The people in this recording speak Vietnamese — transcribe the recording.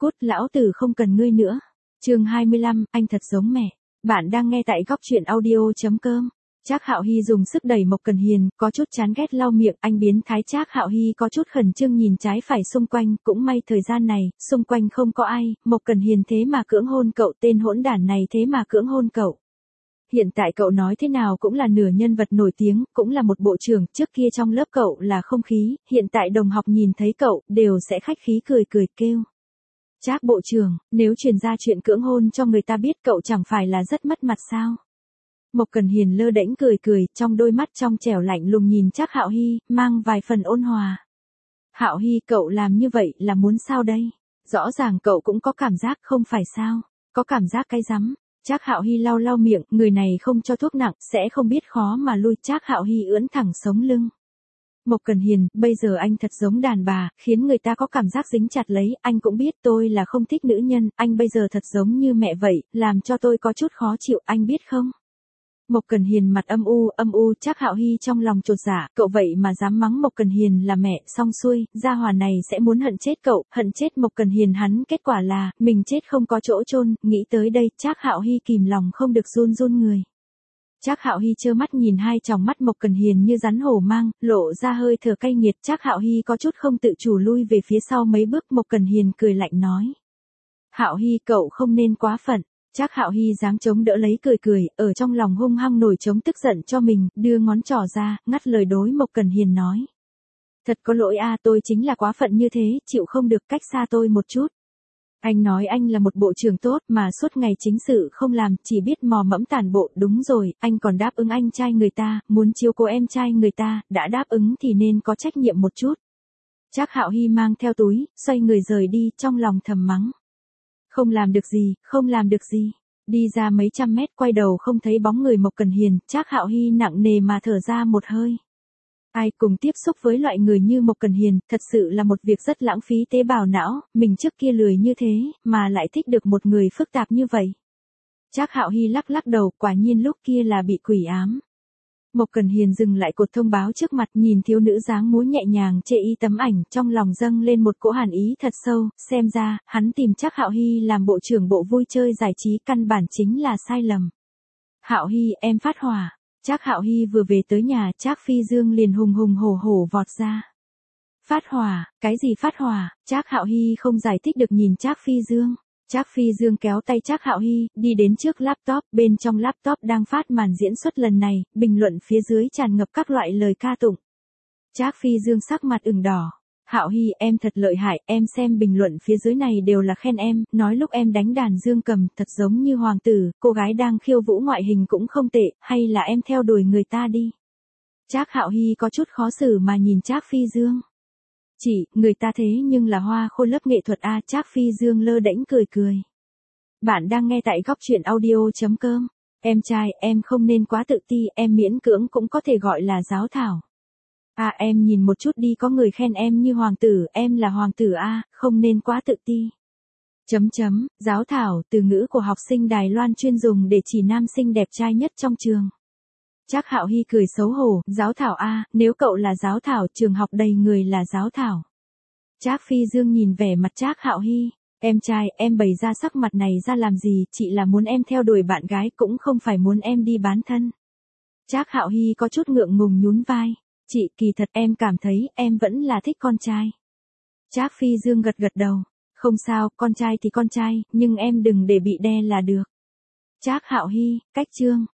Cút, lão tử không cần ngươi nữa. Chương 25, anh thật giống mẹ. Bạn đang nghe tại góc truyện audio.com. Trác Hạo Hy dùng sức đẩy Mộc Cần Hiền, có chút chán ghét lau miệng, anh biến thái. Trác Hạo Hy có chút khẩn trương nhìn trái phải xung quanh, cũng may thời gian này, xung quanh không có ai, Mộc Cần Hiền thế mà cưỡng hôn cậu, tên hỗn đản này thế mà cưỡng hôn cậu. Hiện tại cậu nói thế nào cũng là nửa nhân vật nổi tiếng, cũng là một bộ trưởng, trước kia trong lớp cậu là không khí, hiện tại đồng học nhìn thấy cậu, đều sẽ khách khí cười cười kêu. Trác bộ trưởng, nếu truyền ra chuyện cưỡng hôn cho người ta biết cậu chẳng phải là rất mất mặt sao? Mộc Cần Hiền lơ đễnh cười cười, trong đôi mắt trong trẻo lạnh lùng nhìn Trác Hạo Hy, mang vài phần ôn hòa. Hạo Hy, cậu làm như vậy là muốn sao đây? Rõ ràng cậu cũng có cảm giác không phải sao? Có cảm giác cái rắm? Trác Hạo Hy lau lau miệng, người này không cho thuốc nặng, sẽ không biết khó mà lui. Trác Hạo Hy ưỡn thẳng sống lưng. Mộc Cần Hiền, bây giờ anh thật giống đàn bà, khiến người ta có cảm giác dính chặt lấy, anh cũng biết tôi là không thích nữ nhân, anh bây giờ thật giống như mẹ vậy, làm cho tôi có chút khó chịu, anh biết không? Mộc Cần Hiền mặt âm u, Trác Hạo Hy trong lòng chột dạ, cậu vậy mà dám mắng Mộc Cần Hiền là mẹ, xong xuôi, gia hỏa này sẽ muốn hận chết cậu, hận chết Mộc Cần Hiền hắn, kết quả là, mình chết không có chỗ chôn, nghĩ tới đây, Trác Hạo Hy kìm lòng không được run run người. Trác Hạo Hy trơ mắt nhìn hai tròng mắt Mộc Cần Hiền như rắn hổ mang, lộ ra hơi thở cay nghiệt. Trác Hạo Hy có chút không tự chủ lui về phía sau mấy bước. Mộc Cần Hiền cười lạnh nói: Hạo Hy, cậu không nên quá phận. Trác Hạo Hy dáng chống đỡ lấy cười, ở trong lòng hung hăng nổi trống tức giận cho mình, đưa ngón trỏ ra, ngắt lời đối Mộc Cần Hiền nói: Thật có lỗi a, tôi chính là quá phận như thế, chịu không được, cách xa tôi một chút. Anh nói anh là một bộ trưởng tốt mà suốt ngày chính sự không làm, chỉ biết mò mẫm tản bộ, đúng rồi, anh còn đáp ứng anh trai người ta, muốn chiếu cố em trai người ta, đã đáp ứng thì nên có trách nhiệm một chút. Trác Hạo Hy mang theo túi, xoay người rời đi, trong lòng thầm mắng. Không làm được gì. Đi ra mấy trăm mét, quay đầu không thấy bóng người Mộc Cần Hiền, Trác Hạo Hy nặng nề mà thở ra một hơi. Ai cùng tiếp xúc với loại người như Mộc Cần Hiền, thật sự là một việc rất lãng phí tế bào não, mình trước kia lười như thế, mà lại thích được một người phức tạp như vậy. Trác Hạo Hy lắc đầu, quả nhiên lúc kia là bị quỷ ám. Mộc Cần Hiền dừng lại cột thông báo trước mặt, nhìn thiếu nữ dáng múa nhẹ nhàng chê y tấm ảnh, trong lòng dâng lên một cỗ hàn ý thật sâu, xem ra, hắn tìm Trác Hạo Hy làm bộ trưởng bộ vui chơi giải trí căn bản chính là sai lầm. Hạo Hy, em phát hỏa. Trác Hạo Hy vừa về tới nhà, Trác Phi Dương liền hùng hổ vọt ra. Phát hỏa, cái gì phát hỏa? Trác Hạo Hy không giải thích được nhìn Trác Phi Dương. Trác Phi Dương kéo tay Trác Hạo Hy, đi đến trước laptop, bên trong laptop đang phát màn diễn xuất lần này, bình luận phía dưới tràn ngập các loại lời ca tụng. Trác Phi Dương sắc mặt ửng đỏ. Hạo Hy, em thật lợi hại, em xem bình luận phía dưới này đều là khen em, nói lúc em đánh đàn dương cầm, thật giống như hoàng tử, cô gái đang khiêu vũ ngoại hình cũng không tệ, hay là em theo đuổi người ta đi. Trác Hạo Hy có chút khó xử mà nhìn Trác Phi Dương. Chỉ, người ta thế nhưng là hoa khôi lớp nghệ thuật a. Trác Phi Dương lơ đễnh cười. Bạn đang nghe tại góc truyện audio.com. Em trai, em không nên quá tự ti, em miễn cưỡng cũng có thể gọi là giáo thảo. À, em nhìn một chút đi, có người khen em như hoàng tử, em là hoàng tử a, không nên quá tự ti. Giáo thảo, từ ngữ của học sinh Đài Loan chuyên dùng để chỉ nam sinh đẹp trai nhất trong trường. Trác Hạo Hy cười xấu hổ, giáo thảo a, nếu cậu là giáo thảo, trường học đầy người là giáo thảo. Trác Phi Dương nhìn vẻ mặt Trác Hạo Hy, em trai, em bày ra sắc mặt này ra làm gì, chị là muốn em theo đuổi bạn gái, cũng không phải muốn em đi bán thân. Trác Hạo Hy có chút ngượng ngùng nhún vai, chị, kỳ thật em cảm thấy em vẫn là thích con trai. Trác Phi Dương gật đầu, không sao, con trai thì con trai, nhưng em đừng để bị đe là được. Trác Hạo Hy, cách chương.